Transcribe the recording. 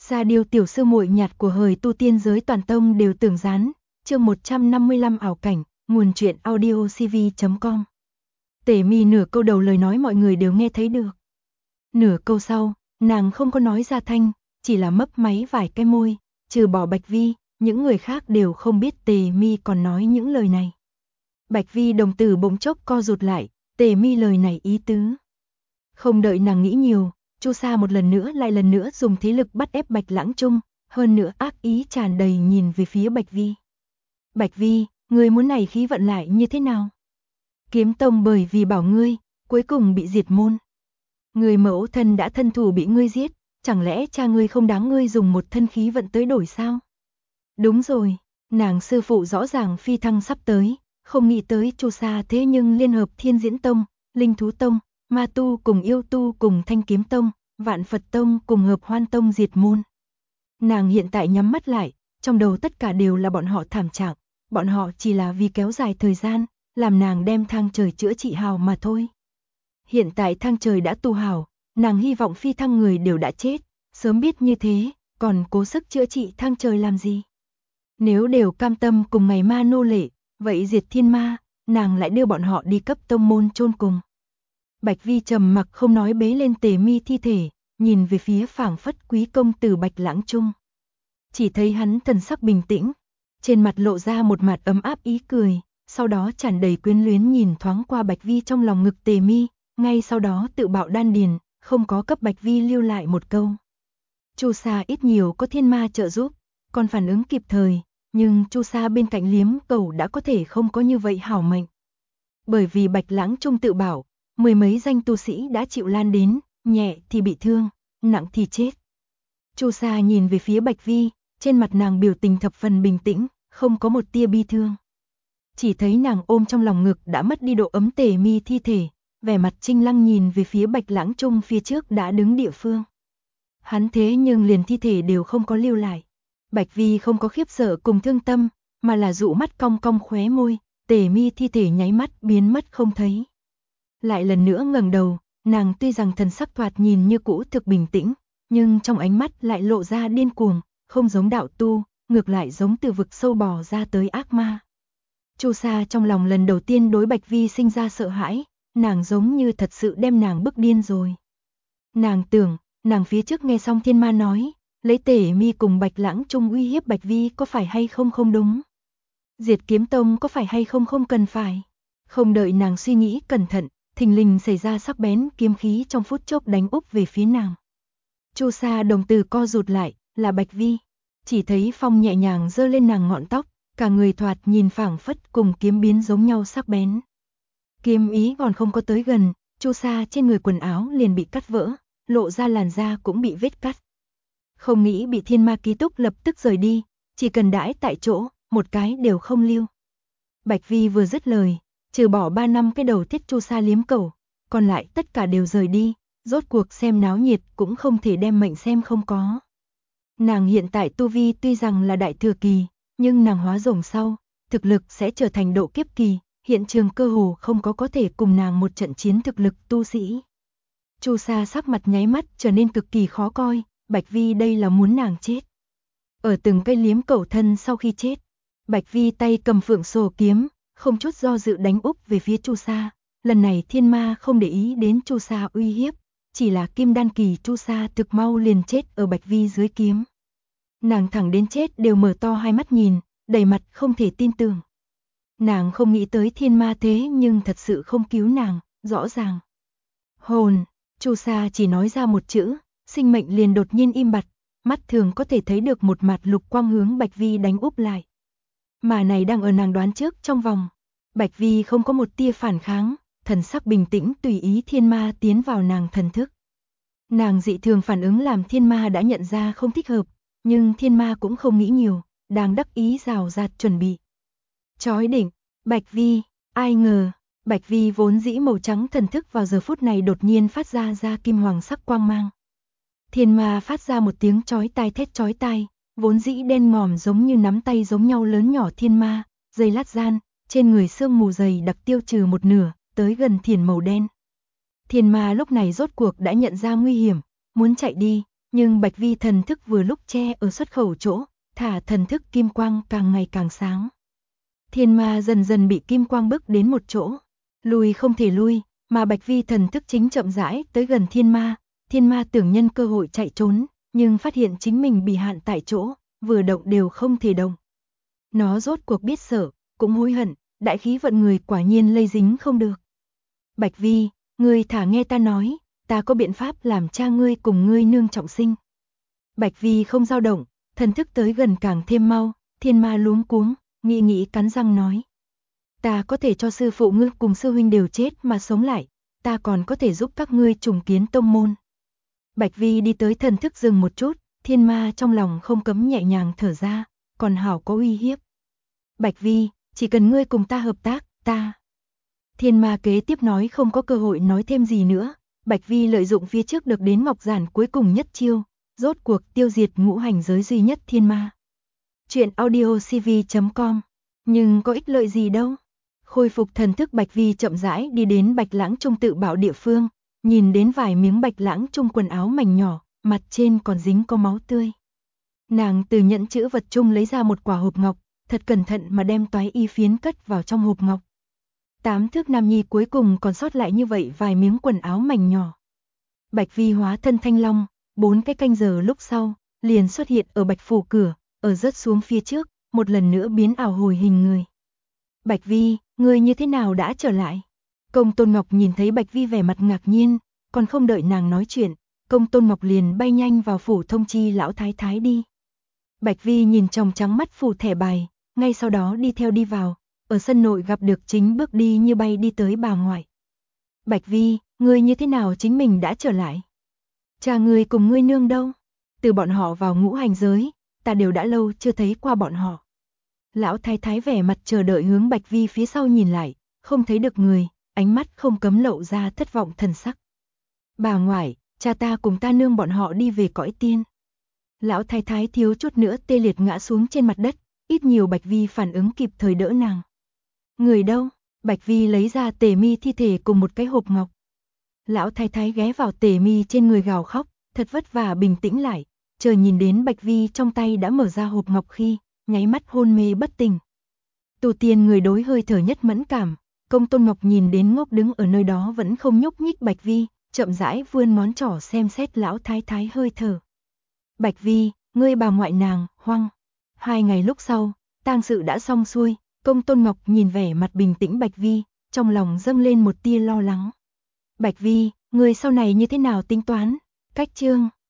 Ra điều tiểu sư muội nhạt của hời tu tiên giới toàn tông đều tưởng gián, chương 155 ảo cảnh, nguồn truyện audio cv.com. Tề Mi nửa câu đầu lời nói mọi người đều nghe thấy được. Nửa câu sau, nàng không có nói ra thanh, chỉ là mấp máy vài cái môi, trừ bỏ Bạch Vi, những người khác đều không biết Tề Mi còn nói những lời này. Bạch Vi đồng tử bỗng chốc co rụt lại, Tề Mi lời này ý tứ. Không đợi nàng nghĩ nhiều, Chu Sa một lần nữa lại lần nữa dùng thế lực bắt ép Bạch Lãng Trung, hơn nữa ác ý tràn đầy nhìn về phía Bạch Vi. Bạch Vi, ngươi muốn này khí vận lại như thế nào? Kiếm tông bởi vì bảo ngươi, cuối cùng bị diệt môn. Người mẫu thân đã thân thủ bị ngươi giết, chẳng lẽ cha ngươi không đáng ngươi dùng một thân khí vận tới đổi sao? Đúng rồi, nàng sư phụ rõ ràng phi thăng sắp tới, không nghĩ tới Chu Sa thế nhưng liên hợp Thiên Diễn Tông, Linh Thú Tông, Ma Tu cùng Yêu Tu cùng Thanh Kiếm Tông, Vạn Phật Tông cùng Hợp Hoan Tông diệt môn. Nàng hiện tại nhắm mắt lại, trong đầu tất cả đều là bọn họ thảm trạng, bọn họ chỉ là vì kéo dài thời gian, làm nàng đem thang trời chữa trị hào mà thôi. Hiện tại thang trời đã tu hào, nàng hy vọng phi thăng người đều đã chết, sớm biết như thế, còn cố sức chữa trị thang trời làm gì? Nếu đều cam tâm cùng ngày ma nô lệ, vậy diệt thiên ma, nàng lại đưa bọn họ đi cấp tông môn chôn cùng. Bạch Vi trầm mặc không nói bế lên Tề Mi thi thể, nhìn về phía phảng phất quý công tử Bạch Lãng Trung. Chỉ thấy hắn thần sắc bình tĩnh, trên mặt lộ ra một mặt ấm áp ý cười, sau đó tràn đầy quyến luyến nhìn thoáng qua Bạch Vi trong lòng ngực Tề Mi, ngay sau đó tự bạo đan điền, không có cấp Bạch Vi lưu lại một câu. Chu Sa ít nhiều có thiên ma trợ giúp, còn phản ứng kịp thời, nhưng Chu Sa bên cạnh Liếm Cầu đã có thể không có như vậy hảo mệnh. Bởi vì Bạch Lãng Trung tự bảo, mười mấy danh tu sĩ đã chịu lan đến, nhẹ thì bị thương, nặng thì chết. Chu Sa nhìn về phía Bạch Vi, trên mặt nàng biểu tình thập phần bình tĩnh, không có một tia bi thương. Chỉ thấy nàng ôm trong lòng ngực đã mất đi độ ấm Tề Mi thi thể, vẻ mặt trinh lăng nhìn về phía Bạch Lãng Trung phía trước đã đứng địa phương. Hắn thế nhưng liền thi thể đều không có lưu lại. Bạch Vi không có khiếp sợ cùng thương tâm, mà là dụ mắt cong cong khóe môi, Tề Mi thi thể nháy mắt biến mất không thấy. Lại lần nữa ngẩng đầu, nàng tuy rằng thần sắc thoạt nhìn như cũ thực bình tĩnh, nhưng trong ánh mắt lại lộ ra điên cuồng, không giống đạo tu, ngược lại giống từ vực sâu bò ra tới ác ma. Chu Sa trong lòng lần đầu tiên đối Bạch Vi sinh ra sợ hãi, nàng giống như thật sự đem nàng bức điên rồi. Nàng tưởng, nàng phía trước nghe xong thiên ma nói, lấy Tề Mi cùng Bạch Lãng Trung uy hiếp Bạch Vi có phải hay không không đúng. Diệt Kiếm Tông có phải hay không không cần phải. Không đợi nàng suy nghĩ cẩn thận, thình lình xảy ra sắc bén kiếm khí trong phút chốc đánh úp về phía nàng. Chu Sa đồng tử co rụt lại, là Bạch Vi. Chỉ thấy phong nhẹ nhàng giơ lên nàng ngọn tóc, cả người thoạt nhìn phảng phất cùng kiếm biến giống nhau sắc bén. Kiếm ý còn không có tới gần, Chu Sa trên người quần áo liền bị cắt vỡ, lộ ra làn da cũng bị vết cắt. Không nghĩ bị thiên ma ký túc lập tức rời đi, chỉ cần đãi tại chỗ, một cái đều không lưu. Bạch Vi vừa dứt lời, trừ bỏ 3 năm cái đầu thiết Chu Sa Liếm Cầu, còn lại tất cả đều rời đi, rốt cuộc xem náo nhiệt cũng không thể đem mệnh xem không có. Nàng hiện tại tu vi tuy rằng là đại thừa kỳ, nhưng nàng hóa rồng sau, thực lực sẽ trở thành độ kiếp kỳ, hiện trường cơ hồ không có thể cùng nàng một trận chiến thực lực tu sĩ. Chu Sa sắc mặt nháy mắt trở nên cực kỳ khó coi, Bạch Vi đây là muốn nàng chết. Ở từng cây liếm cầu thân sau khi chết, Bạch Vi tay cầm phượng sổ kiếm, không chút do dự đánh úp về phía Chu Sa. Lần này thiên ma không để ý đến Chu Sa uy hiếp, chỉ là kim đan kỳ Chu Sa thực mau liền chết ở Bạch Vi dưới kiếm. Nàng thẳng đến chết đều mở to hai mắt nhìn, đầy mặt không thể tin tưởng. Nàng không nghĩ tới thiên ma thế nhưng thật sự không cứu nàng, rõ ràng. Hồn, Chu Sa chỉ nói ra một chữ, sinh mệnh liền đột nhiên im bặt, mắt thường có thể thấy được một mặt lục quang hướng Bạch Vi đánh úp lại. Mà này đang ở nàng đoán trước trong vòng. Bạch Vi không có một tia phản kháng, thần sắc bình tĩnh tùy ý thiên ma tiến vào nàng thần thức. Nàng dị thường phản ứng làm thiên ma đã nhận ra không thích hợp, nhưng thiên ma cũng không nghĩ nhiều, đang đắc ý rào rạt chuẩn bị. Chói đỉnh, Bạch Vi, ai ngờ, Bạch Vi vốn dĩ màu trắng thần thức vào giờ phút này đột nhiên phát ra kim hoàng sắc quang mang. Thiên ma phát ra một tiếng chói tai thét chói tai, vốn dĩ đen ngòm giống như nắm tay giống nhau lớn nhỏ thiên ma, giây lát gian, trên người sương mù dày đặc tiêu trừ một nửa, tới gần thiền màu đen. Thiên ma lúc này rốt cuộc đã nhận ra nguy hiểm, muốn chạy đi, Nhưng Bạch Vi thần thức vừa lúc che ở xuất khẩu chỗ, thả thần thức kim quang càng ngày càng sáng. Thiên ma dần dần bị kim quang bức đến một chỗ, lùi không thể lui, mà Bạch Vi thần thức chính chậm rãi tới gần thiên ma tưởng nhân cơ hội chạy trốn, nhưng phát hiện chính mình bị hạn tại chỗ, vừa động đều không thể động. Nó rốt cuộc biết sợ, cũng hối hận, đại khí vận người quả nhiên lây dính không được. Bạch Vi, ngươi thả nghe ta nói, ta có biện pháp làm cha ngươi cùng ngươi nương trọng sinh. Bạch Vi không dao động, thần thức tới gần càng thêm mau, thiên ma luống cuống, nghĩ cắn răng nói. Ta có thể cho sư phụ ngươi cùng sư huynh đều chết mà sống lại, ta còn có thể giúp các ngươi trùng kiến tông môn. Bạch Vi đi tới thần thức dừng một chút, thiên ma trong lòng không cấm nhẹ nhàng thở ra, còn hảo có uy hiếp. Bạch Vi, chỉ cần ngươi cùng ta hợp tác, ta. Thiên ma kế tiếp nói không có cơ hội nói thêm gì nữa, Bạch Vi lợi dụng phía trước được đến ngọc giản cuối cùng nhất chiêu, rốt cuộc tiêu diệt ngũ hành giới duy nhất thiên ma. Chuyện audiocv.com, nhưng có ích lợi gì đâu. Khôi phục thần thức Bạch Vi chậm rãi đi đến Bạch Lãng Trung tự bảo địa phương, nhìn đến vài miếng Bạch Lãng Trung quần áo mảnh nhỏ, mặt trên còn dính có máu tươi. Nàng từ nhẫn chữ vật chung lấy ra một quả hộp ngọc, thật cẩn thận mà đem toái y phiến cất vào trong hộp ngọc. 8 thước nam nhi cuối cùng còn sót lại như vậy vài miếng quần áo mảnh nhỏ. Bạch Vi hóa thân thanh long, 4 cái canh giờ lúc sau, liền xuất hiện ở Bạch phủ cửa, ở rớt xuống phía trước, một lần nữa biến ảo hồi hình người. Bạch Vi, ngươi như thế nào đã trở lại? Công Tôn Ngọc nhìn thấy Bạch Vi vẻ mặt ngạc nhiên, còn không đợi nàng nói chuyện, Công Tôn Ngọc liền bay nhanh vào phủ thông chi lão thái thái đi. Bạch Vi nhìn tròng trắng mắt phủ thẻ bài, ngay sau đó đi theo đi vào, ở sân nội gặp được chính bước đi như bay đi tới bà ngoại. Bạch Vi, ngươi như thế nào chính mình đã trở lại? Cha ngươi cùng ngươi nương đâu? Từ bọn họ vào ngũ hành giới, ta đều đã lâu chưa thấy qua bọn họ. Lão thái thái vẻ mặt chờ đợi hướng Bạch Vi phía sau nhìn lại, không thấy được người, ánh mắt không cấm lộ ra thất vọng thần sắc. Bà ngoại, cha ta cùng ta nương bọn họ đi về cõi tiên. Lão thái thái thiếu chút nữa tê liệt ngã xuống trên mặt đất, ít nhiều Bạch Vi phản ứng kịp thời đỡ nàng. Người đâu? Bạch Vi lấy ra Tề Mi thi thể cùng một cái hộp ngọc. Lão thái thái ghé vào Tề Mi trên người gào khóc, thật vất vả bình tĩnh lại, chờ nhìn đến Bạch Vi trong tay đã mở ra hộp ngọc khi, nháy mắt hôn mê bất tỉnh. Tu tiên người đối hơi thở nhất mẫn cảm, Công Tôn Ngọc nhìn đến ngốc đứng ở nơi đó vẫn không nhúc nhích Bạch Vi, chậm rãi vươn ngón trỏ xem xét lão thái thái hơi thở. Bạch Vi, ngươi bà ngoại nàng, hoang. 2 ngày lúc sau, tang sự đã xong xuôi, Công Tôn Ngọc nhìn vẻ mặt bình tĩnh Bạch Vi, trong lòng dâng lên một tia lo lắng. Bạch Vi, ngươi sau này như thế nào tính toán? Cách chương